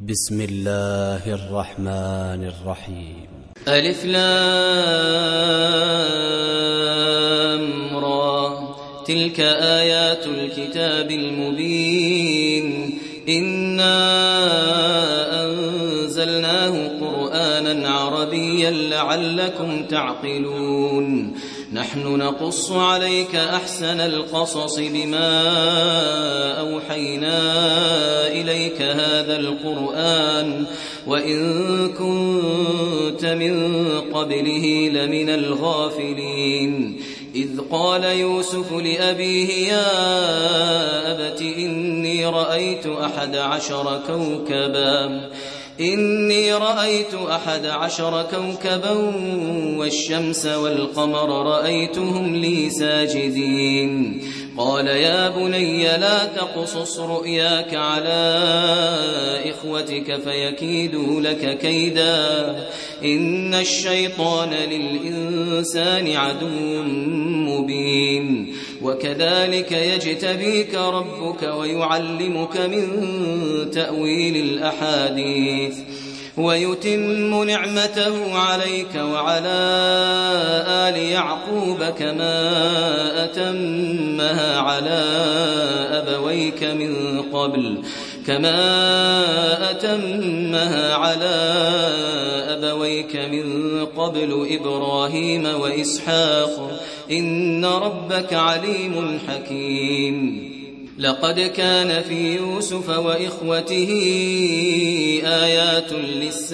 بسم الله الرحمن الرحيم. ألف لام را تلك آيات الكتاب المبين إنا أنزلناه قرآنا عربيا لعلكم تعقلون نحن نقص عليك أحسن القصص بما أوحينا إليك هذا القرآن وإن كنت من قبله لمن الغافلين إذ قال يوسف لأبيه يا أبت إني رأيت 11 كوكبا والشمس والقمر رأيتهم لي ساجدين قال يا بني لا تقصص رؤياك على إخوتك فيكيدوا لك كيدا إن الشيطان للإنسان عدو مبين وكذلك يجتبيك ربك ويعلمك من تأويل الأحاديث ويتم نعمته عليك وعلى آل يعقوب كما أتمها على أبويك من قبل إبراهيم وإسحاق إن ربك عليم حكيم لقد كان في يوسف وإخوته آيات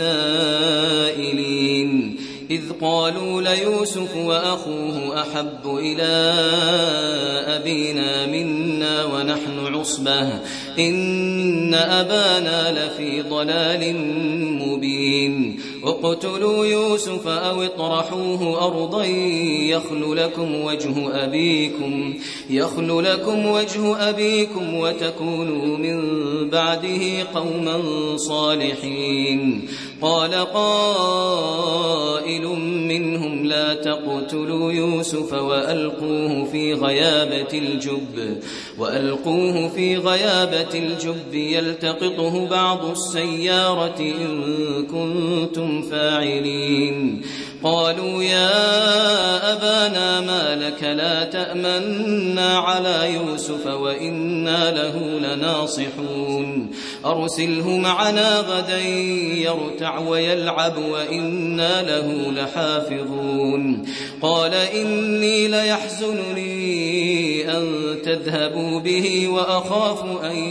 للسائلين إذ قالوا ليوسف وأخوه أحب إلى أبينا منا ونحن عصبة إن أبانا لفي ضلال مبين اقتلوا يوسف أو اطرحوه أرضا يخل لكم وجه أبيكم وتكونوا من بعده قوما صالحين قال قائل منهم لا تقتلوا يوسف وألقوه في غيابة الجب يلتقطه بعض السيارة إن كنتم فاعلين قالوا يا أبانا ما لك لا تأمنا على يوسف وإنا له لناصحون أرسله معنا غدا يرتع ويلعب وإنا له لحافظون قال إني ليحزنني أن تذهبوا به وأخاف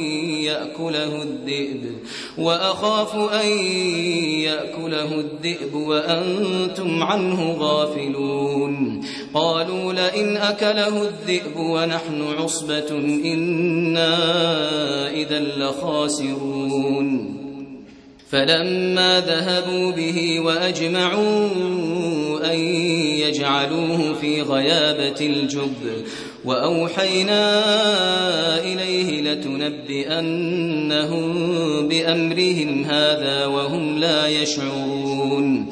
أن يأكله الذئب وأنتم عنه غافلون قالوا لئن أكله الذئب ونحن عصبة إنا إذا لخاسرون فلما ذهبوا به وأجمعوا أن يجعلوه في غيابة الجب وأوحينا إليه لتنبئنهم بأمرهم هذا وهم لا يشعرون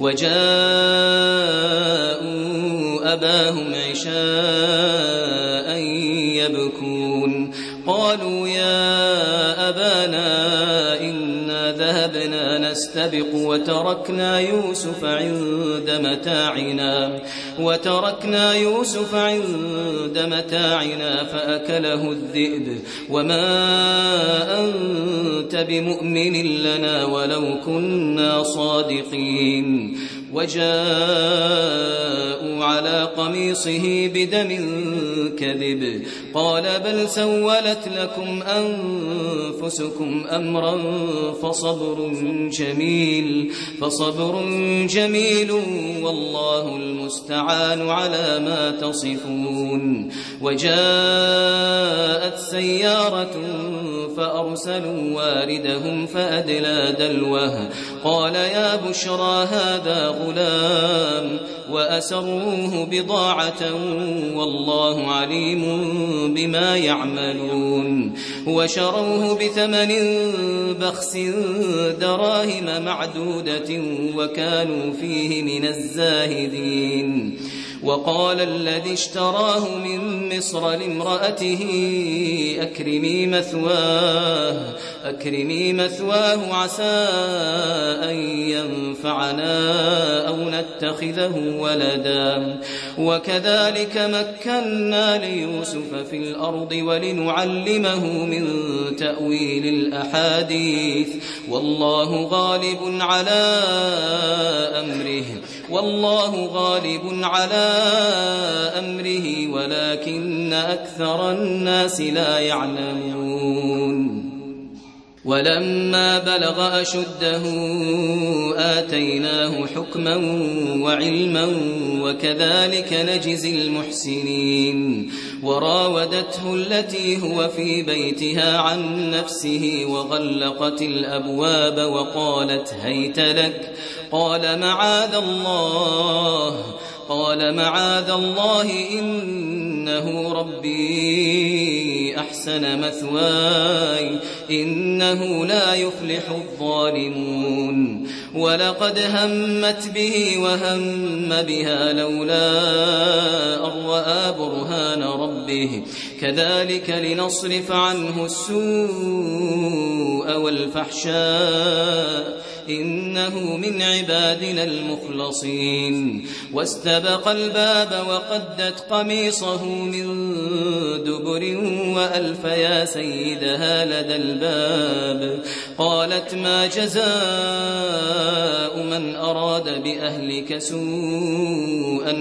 وجاءوا أباهم عشاء يبكون قالوا يا أبانا إنا ذهبنا نستبق وتركنا يوسف عند متاعنا فأكله الذئب وما أنت بمؤمن لنا ولو كنا صادقين وجاءوا على قميصه بدم كذب قال بل سولت لكم أنفسكم أمرا فصبر جميل والله المستعان على ما تصفون وجاءت سيارة فأرسلوا واردهم فأدلى دلوه قال يا بشرى هذا غلام وأسروه بضاعة والله عليم بما يعملون وشروه بثمن بخس دراهم معدودة وكانوا فيه من الزاهدين وقال الذي اشتراه من مصر لامرأته أكرمي مثواه عسى أن ينفعنا أو نتخذه ولدا وكذلك مكنا ليوسف في الأرض ولنعلمه من تأويل الأحاديث والله غالب على أمره ولكن أكثر الناس لا يعلمون ولما بلغ أشده آتيناه حكما وعلما وكذلك نجزي المحسنين وراودته التي هو في بيتها عن نفسه وغلقت الأبواب وقالت هيت لك قال معاذ الله إنه ربي أحسن مثواي إنه لا يفلح الظالمون ولقد همت به وهم بها لولا أن رأى برهان ربه كذلك لنصرف عنه السوء والفحشاء إنه من عبادنا المخلصين واستبق الباب وقدت قميصه من دبر وألف يا سيدها لدى الباب قالت ما جزاء من أراد بأهلك سوءا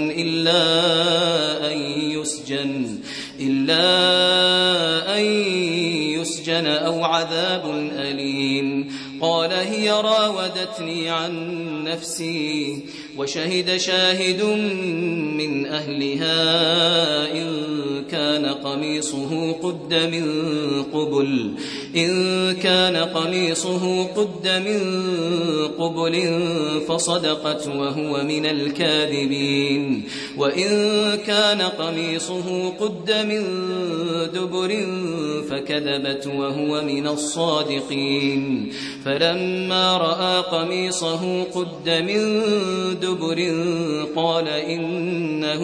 إلا أن يسجن أو عذاب أليم قال هي راودتني عن نفسي وشهد شاهد من أهلها إن كان قميصه قد من قبل فصدقت وهو من الكاذبين وإن كان قميصه قد من دبر فكذبت وهو من الصادقين فلما رأى قميصه قد من دبر قال إنه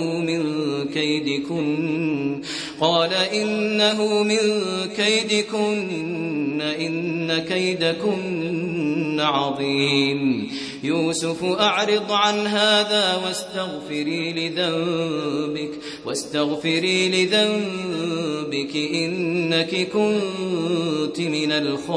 من كيدكن إن كيدكن عظيم يوسف أعرض عن هذا واستغفري لذنبك إنك كنت من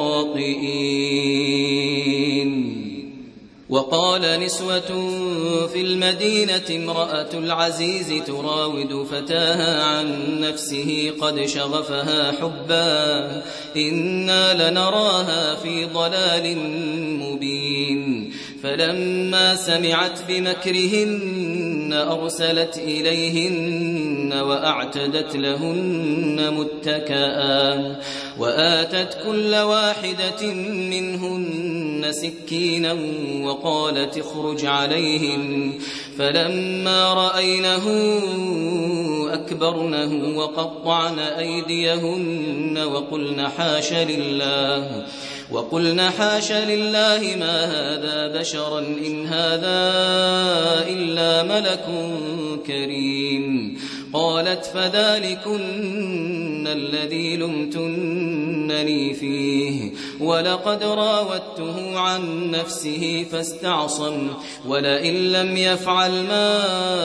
الخاطئين وقال نسوة في المدينة امرأة العزيز تراود فتاها عن نفسه قد شغفها حبا إنا لنراها في ضلال مبين فلما سمعت بمكرهن أرسلت إليهن وأعتدت لهن متكئا وآتت كل واحدة منهن سكينا وقالت اخرج عليهم فلما رأينه أكبرنه وقطعن أيديهن وقلن حاش لله ما هذا بشرا إن هذا إلا ملك كريم قالت فذلكن الذي لمتنني فيه ولقد راودته عن نفسه فاستعصم ولئن لم يفعل ما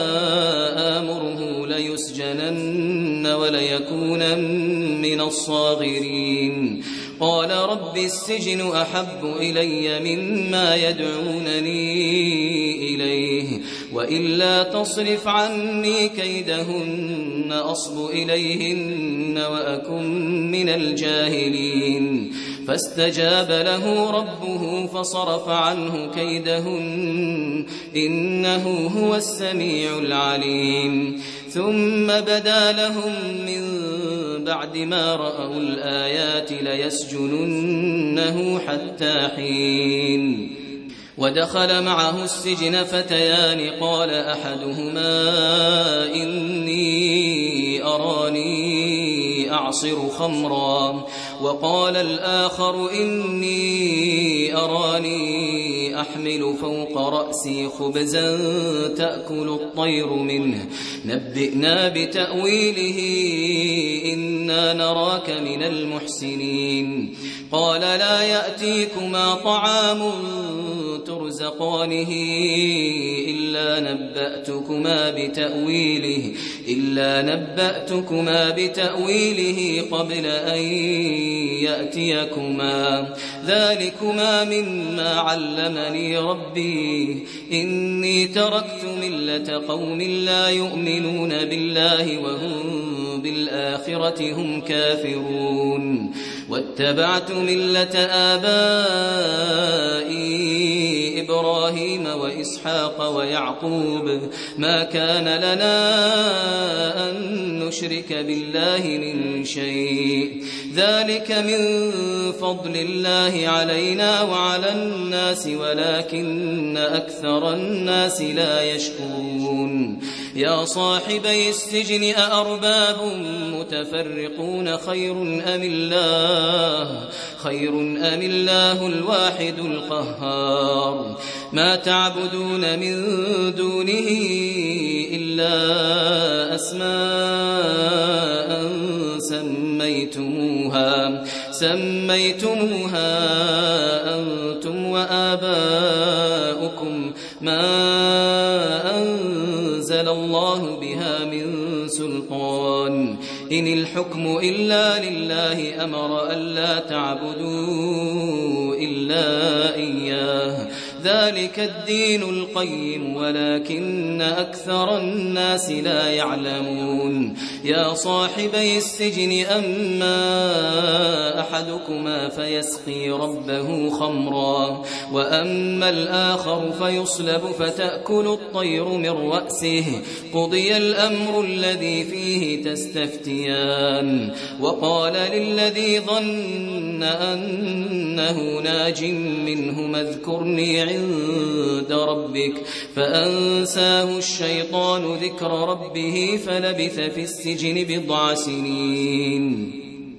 آمره ليسجنن وليكون من الصاغرين قال رب السجن أحب إلي مما يدعونني إليه وإلا تصرف عني كيدهن أصب إليهن وأكن من الجاهلين فاستجاب له ربه فصرف عنه كيدهن إنه هو السميع العليم ثم بدا لهم من بعد ما رأوا الآيات ليسجننه حتى حين ودخل معه السجن فتيان قال أحدهما إني أراني أعصر خمرا وقال الآخر إني أراني إني أحمل فوق رأسي خبزا تأكل الطير منه نبئنا بتأويله إنا نراك من المحسنين قال لا يأتيكما طعام ترزقانه إلا نبأتكما بتأويله قبل أن يأتيكما ذلكما مما علمني ربي إني تركت ملة قوم لا يؤمنون بالله وهم بالآخرة هم كافرون واتبعت ملة آبائي إبراهيم وإسحاق ويعقوب ما كان لنا أن نشرك بالله من شيء ذلك من فضل الله علينا وعلى الناس ولكن أكثر الناس لا يشكرون يا صاحبي السجن أأرباب متفرقون خير أم الله الواحد القهار ما تعبدون من دونه إلا أسماء سميتموها أنتم وآباؤكم ما أنزل الله بها من سلطان إن الحكم إلا لله أمر ألا تعبدوا إلا إياه ذلك الدين القيم ولكن أكثر الناس لا يعلمون يا صاحبي السجن أما أحدكما فيسقي ربه خمرا وأما الآخر فيصلب فتأكل الطير من رأسه قضي الأمر الذي فيه تستفتيان وقال للذي ظن أنه ناج منهما اذكرني عند ربك فأنساه الشيطان ذكر ربه فلبث في السجن بضع سنين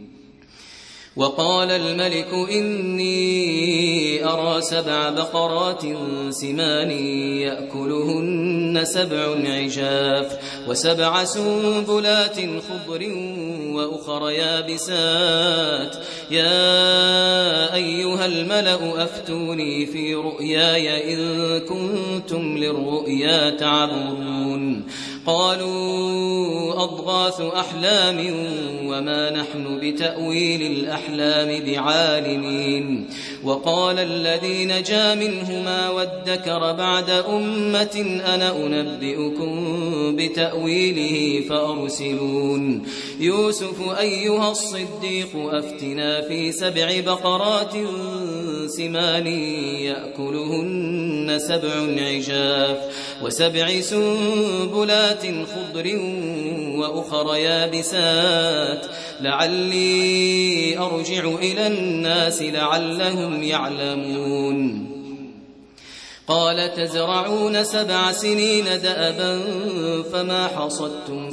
وقال الملك إني أرى 7 بقرات سمان يأكلهن 7 عجاف و7 سنبلات خضر وأخر يابسات يا أيها الملأ أفتوني في رؤياي إن كنتم للرؤيا تعبرون قالوا أضغاث أحلام وما نحن بتأويل الأحلام بعالمين وقال الذي نجا منهما وادكر بعد أمة أنا أنبئكم بتأويله فأرسلون يوسف أيها الصديق أفتنا في 7 بقرات سمان يأكلهن 7 عجاف و7 سنبلات خضر وأخر يابسات لعلي أرجع إلى الناس لعلهم يعلمون قال تزرعون 7 سنين دأبا فما حصدتم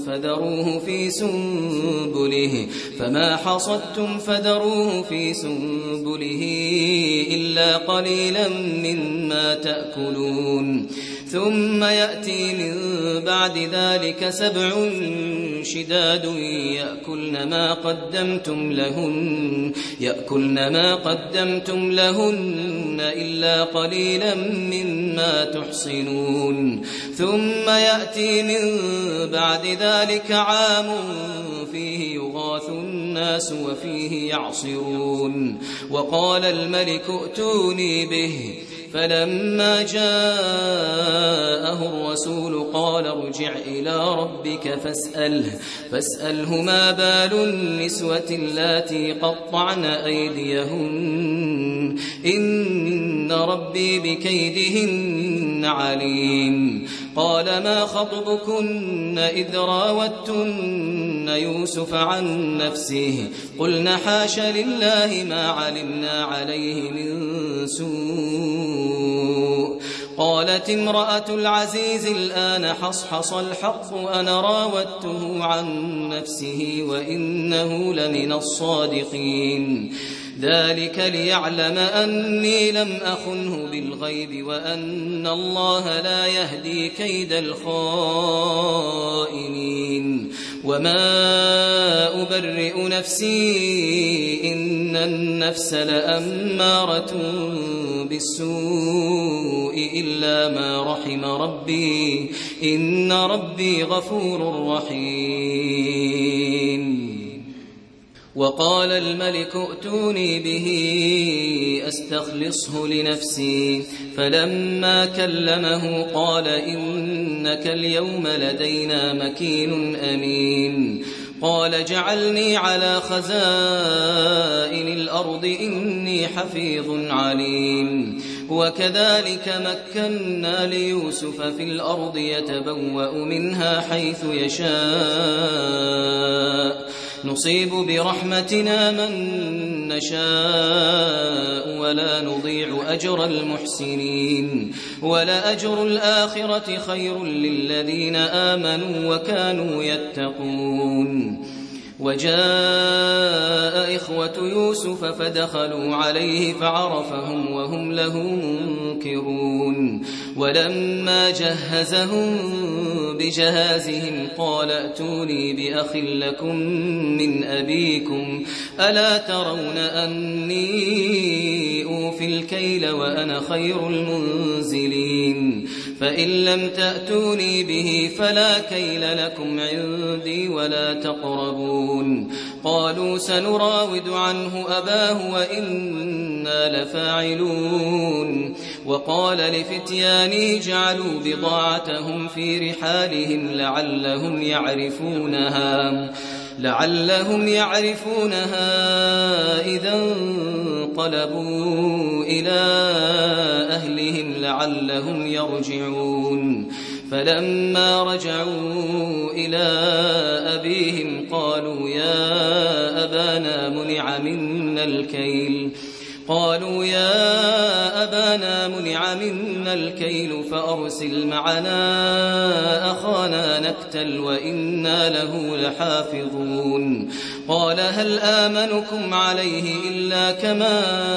فذروه في سنبله إلا قليلا مما تأكلون ثم يأتي من بعد ذلك 7 شداد يأكلن ما قدمتم لهن إلا قليلا مما تحصنون ثم يأتي من بعد ذلك عام فيه يغاث الناس وفيه يعصرون وقال الملك ائتوني به فلما جاءه الرسول قال ارجع إلى ربك فاسأله ما بال النسوة اللاتي قطعن أيديهن إن ربي بكيدهن عليم قال ما خطبكن إذ راوتن يوسف عن نفسه قلنا حاش لله ما علمنا عليه من سوء قالت امرأة العزيز الآن حصحص الحق أنا راودته عن نفسه وإنه لمن الصادقين ذلك ليعلم أني لم أخنه بالغيب وأن الله لا يهدي كيد الخائنين وما أبرئ نفسي إن النفس لأمارة بالسوء إلا ما رحم ربي إن ربي غفور رحيم وقال الملك ائتوني به أستخلصه لنفسي فلما كلمه قال إنك اليوم لدينا مكين أمين قال جعلني على خزائن الأرض إني حفيظ عليم وكذلك مكنا ليوسف في الأرض يتبوأ منها حيث يشاء نصيب برحمتنا من نشاء ولا نضيع أجر المحسنين ولأجر الآخرة خير للذين آمنوا وكانوا يتقون وجاء إخوة يوسف فدخلوا عليه فعرفهم وهم له منكرون ولما جهزهم بجهازهم قال ائتوني بأخ لكم من أبيكم ألا ترون أني أوفي الكيل وأنا خير المنزلين فإن لم تأتوني به فلا كيل لكم عندي ولا تقربون قالوا سنراود عنه أباه وإنا لفاعلون وقال لفتيانه جعلوا بضاعتهم في رحالهم لعلهم يعرفونها إذا انقلبوا إلى أهلهم لعلهم يرجعون فلما رجعوا إلى أبيهم قالوا يا أبانا منع منا الكيل فأرسل معنا أخانا نكتل وإنا له لحافظون قال هل آمنكم عليه إلا كما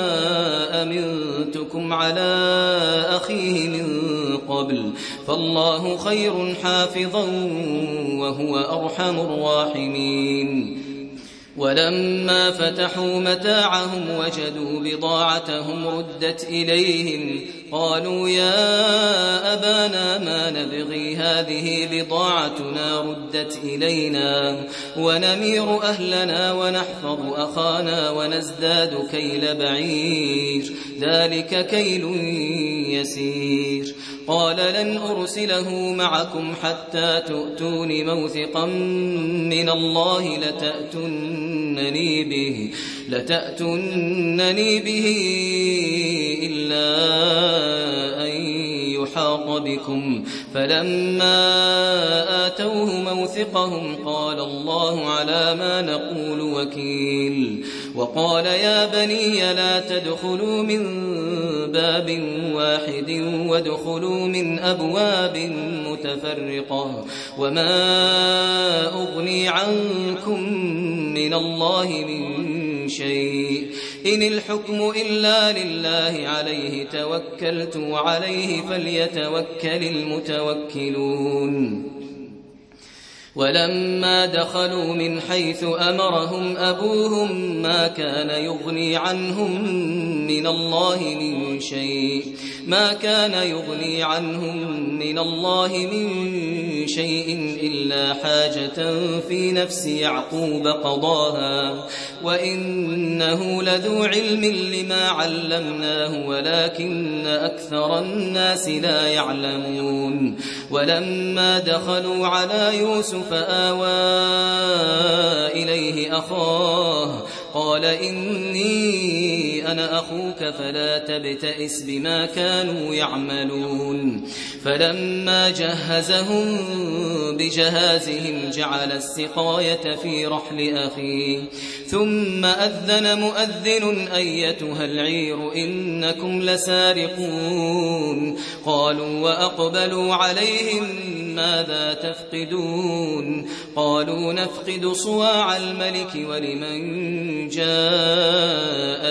أمنتكم على أخيه من قبل فالله خير حافظا وهو أرحم الراحمين ولما فتحوا متاعهم وجدوا بضاعتهم ردت إليهم قالوا يا أبانا ما نبغي هذه بضاعتنا ردت إلينا ونمير أهلنا ونحفظ أخانا ونزداد كيل بعير ذلك كيل يسير قال لن أرسله معكم حتى تؤتون موثقا من الله لتأتونني به إلا أن يحاط بكم فلما آتوه موثقهم قال الله على ما نقول وكيل وقال يا بني لا تدخلوا من باب واحد وادخلوا من أبواب متفرقة وما أغني عنكم من الله من شيء إن الحكم إلا لله عليه توكلت وعليه فليتوكل المتوكلون ولما دخلوا من حيث أمرهم أبوهم ما كان يغني عنهم من الله من شيء إلا حاجة في نفس يعقوب قضاها وإنه لذو علم لما علمناه ولكن أكثر الناس لا يعلمون ولما دخلوا على يوسف آوى إليه أخاه قال إني أنا أخوك فلا تبتئس بما كانوا يعملون فلما جهزهم بجهازهم جعل السقاية في رحل أخيه ثم أذن مؤذن أيتها العير إنكم لسارقون قالوا وأقبلوا عليهم ماذا تفقدون قالوا نفقد صواع الملك ولمن جاء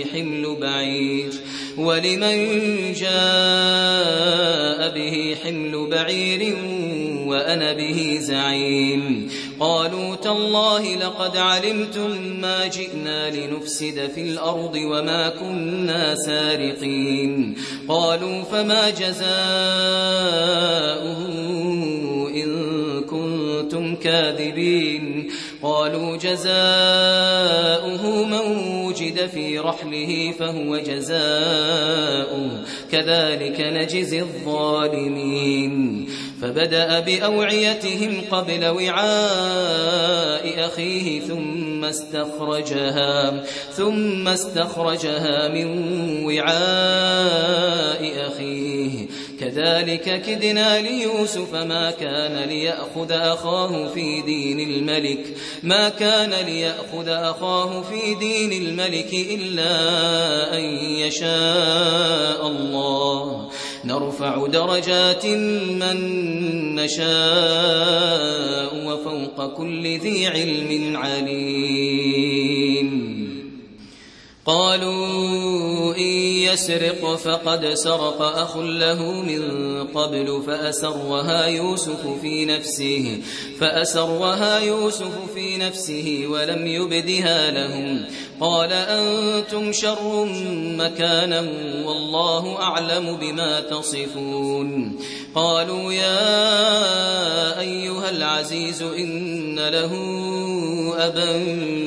به حمل بعير وأنا به زعيم قالوا تالله لقد علمتم ما جئنا لنفسد في الأرض وما كنا سارقين قالوا فما جزاؤه إن كنتم كاذبين قالوا جزاؤه من وجد في رحله فهو جزاؤه كذلك نجزي الظالمين فبدأ بأوعيتهم قبل وعاء أخيه ثم استخرجها من وعاء أخيه كذلك كدنا ليوسف ما كان ليأخذ أخاه في دين الملك إلا أن يشاء الله نرفع درجات من نشاء وفوق كل ذي علم عليم قالوا إن يسرق فقد سرق أخ له من قبل فأسرها يوسف في نفسه ولم يبدها لهم قال أنتم شر مكانا والله أعلم بما تصفون قالوا يا أيها العزيز إن له أبا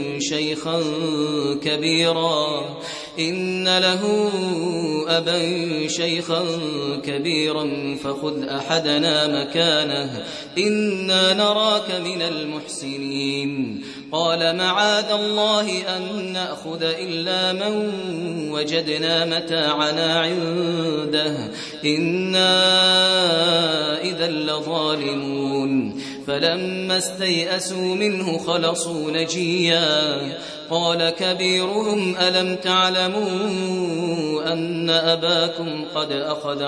شيخا كبيرا فخذ أحدنا مكانه إنا نراك من المحسنين قال معاذ الله أن نأخذ إلا من وجدنا متاعنا عنده إنا إذا لظالمون فلما استيئسوا منه خلصوا نجيا قال كبيرهم ألم تعلموا أن أباكم قد أخذ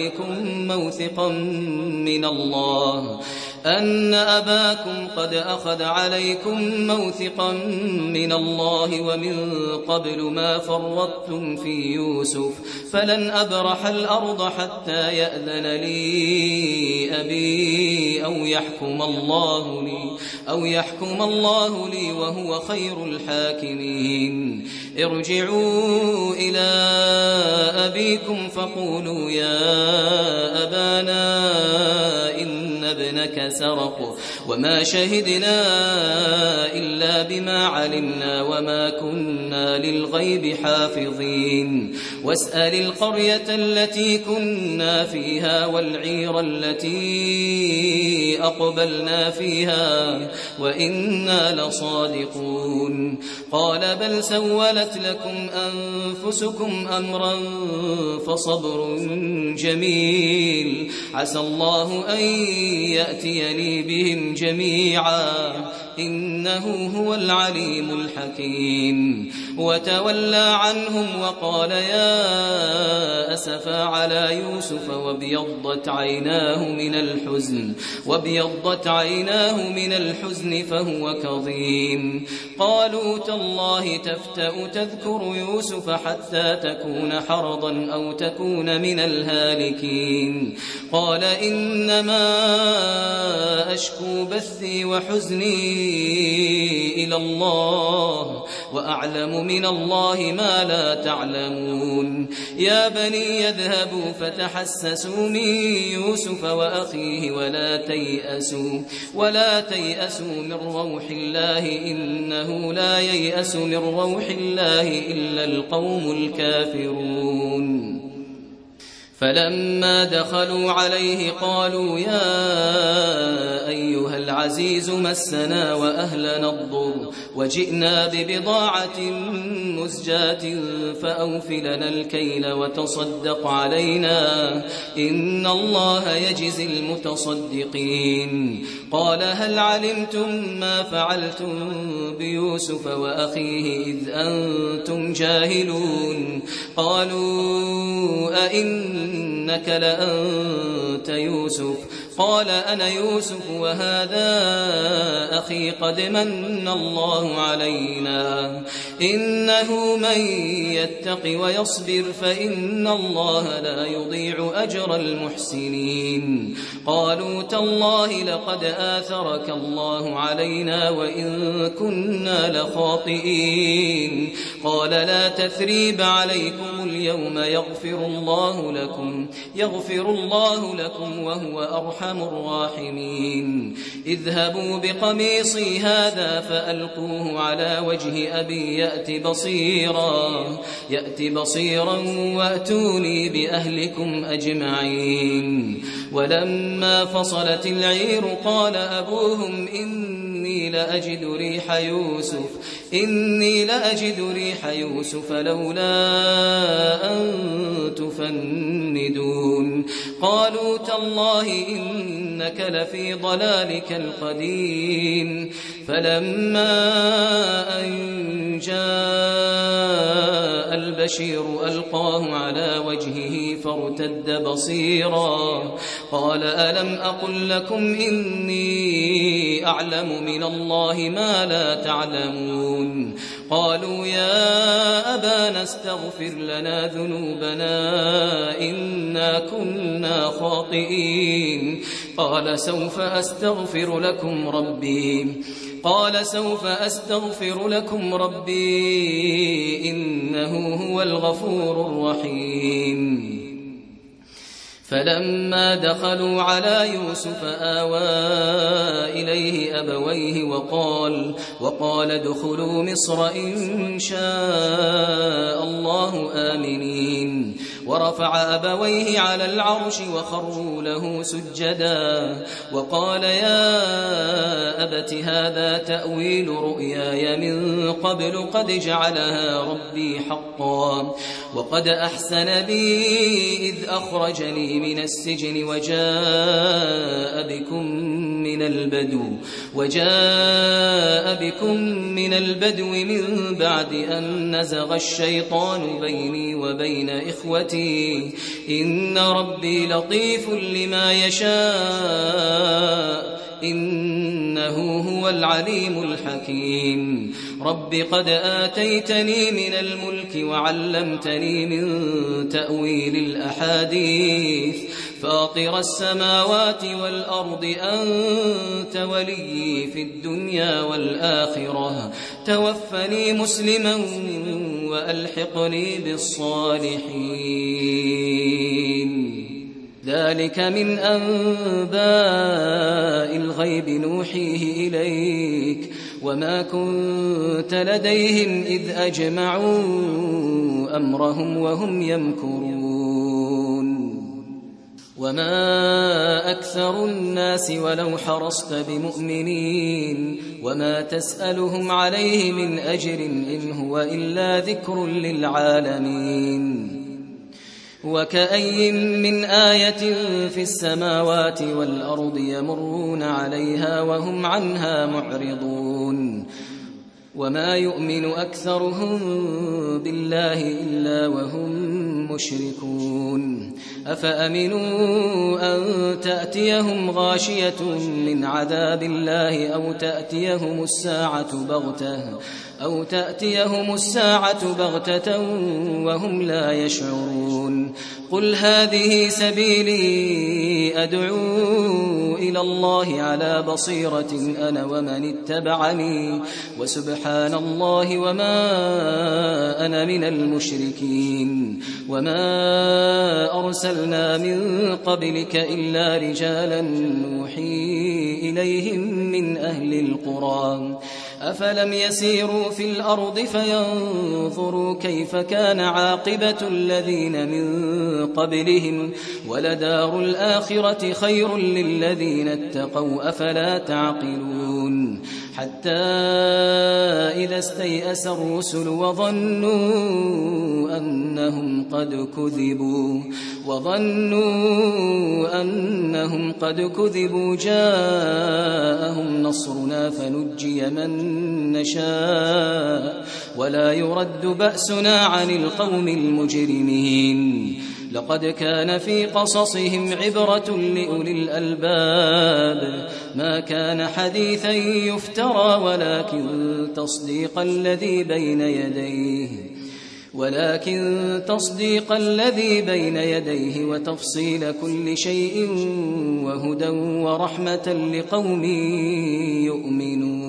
عليكم موثقا من الله ومن قبل ما فرطتم في يوسف فلن أبرح الأرض حتى يأذن لي أبي أو يحكم الله لي وهو خير الحاكمين ارجعوا إلى أبيكم فقولوا يا أبانا إن ابنك سرق وما شهدنا إلا بما علمنا وما كنا للغيب حافظين واسأل القرية التي كنا فيها والعير التي أقبلنا فيها وإنا لصادقون قال بل سولت لكم أنفسكم أمرا فصبر جميل عسى الله أن يأتيني بهم جميعا إنه هو العليم الحكيم وتولى عنهم وقال يا أسفا على يوسف وابيضت عيناه من الحزن فهو كظيم قالوا تالله تفتأ تذكر يوسف حتى تكون حرضا أو تكون من الهالكين قال إنما أشكو بثي وحزني إلى الله وأعلم من الله ما لا تعلمون يا بني يذهبوا فتحسسوا من يوسف وأخيه ولا تيأسوا من روح الله إنه لا ييأس من روح الله إلا القوم الكافرون فلما دخلوا عليه قالوا يا أيها العزيز مسنا وأهلنا الضر وجئنا ببضاعة مزجاة فأوف لنا الكيل وتصدق علينا إن الله يجزي المتصدقين. قال هل علمتم ما فعلتم بيوسف وأخيه إذ أنتم جاهلون؟ قالوا أئنك لأنت يوسف؟ قال أنا يوسف وهذا أخي قد من الله علينا إنه من يتق ويصبر فإن الله لا يضيع أجر المحسنين. قالوا تالله لقد آثرك الله علينا وإن كنا لخاطئين. قال لا تثريب عليكم اليوم يغفر الله لكم وهو أرحم الراحمين. اذهبوا بقميصي هذا فألقوه على وجه أبي يأت بصيرا وأتوني بأهلكم أجمعين. ولما فصلت العير قال أبوهم إني لأجد ريح يوسف لولا أن تفندون. قالوا تالله إنك لفي ضلالك القديم. فلما أن جاء البشير ألقاه على وجهه فارتد بصيرا قال ألم أقل لكم إني أعلم من الله ما لا تعلمون؟ قالوا يا أبانا استغفر لنا ذنوبنا إنا كنا خاطئين. قال سوف أستغفر لكم ربي إنه هو الغفور الرحيم. فلما دخلوا على يوسف آوى إليه أبويه وقال ادخلوا مصر إن شاء الله آمنين. ورفع أبويه على العرش وخروا له سجدا وقال يا أبت هذا تأويل رؤياي من قبل قد جعلها ربي حقا وقد أحسن بي إذ أخرجني من السجن وجاء بكم من البدو من بعد أن نزغ الشيطان بيني وبين إخوتي إن ربي لطيف لما يشاء إنه هو العليم الحكيم. رب قد آتيتني من الملك وعلمتني من تأويل الأحاديث فاطر السماوات والأرض أنت ولي في الدنيا والآخرة توفني مسلما وألحقني بالصالحين. ذلك من أنباء الغيب نوحيه إليك وما كنت لديهم إذ أجمعوا أمرهم وهم يمكرون. وما أكثر الناس ولو حرصت بمؤمنين وما تسألهم عليه من أجر إن هو إلا ذكر للعالمين. وكأي من آية في السماوات والأرض يمرون عليها وهم عنها معرضون. وما يؤمن أكثرهم بالله إلا وهم مشركون. أفأمنوا أن تأتيهم غاشية من عذاب الله أو تأتيهم الساعة بغتة وهم لا يشعرون. قل هذه سبيلي أدعو إلى الله على بصيرة أنا ومن اتبعني وسبحان الله وما أنا من المشركين. وما أرسلنا من قبلك إلا رجالا نوحي إليهم من أهل القرى أفلم يسيروا في الأرض فينظروا كيف كان عاقبة الذين من قبلهم ولدار الآخرة خير للذين اتقوا أفلا تعقلون حتى إذا استيأس الرسل وظنوا أنهم قد كذبوا جاءهم نصرنا فنجي من نشاء ولا يرد بأسنا عن القوم المجرمين لقد كان في قصصهم عبرة لأولي الألباب ما كان حديثا يفترى ولكن تصديق الذي بين يديه وتفصيل كل شيء وهدى ورحمة لقوم يؤمنون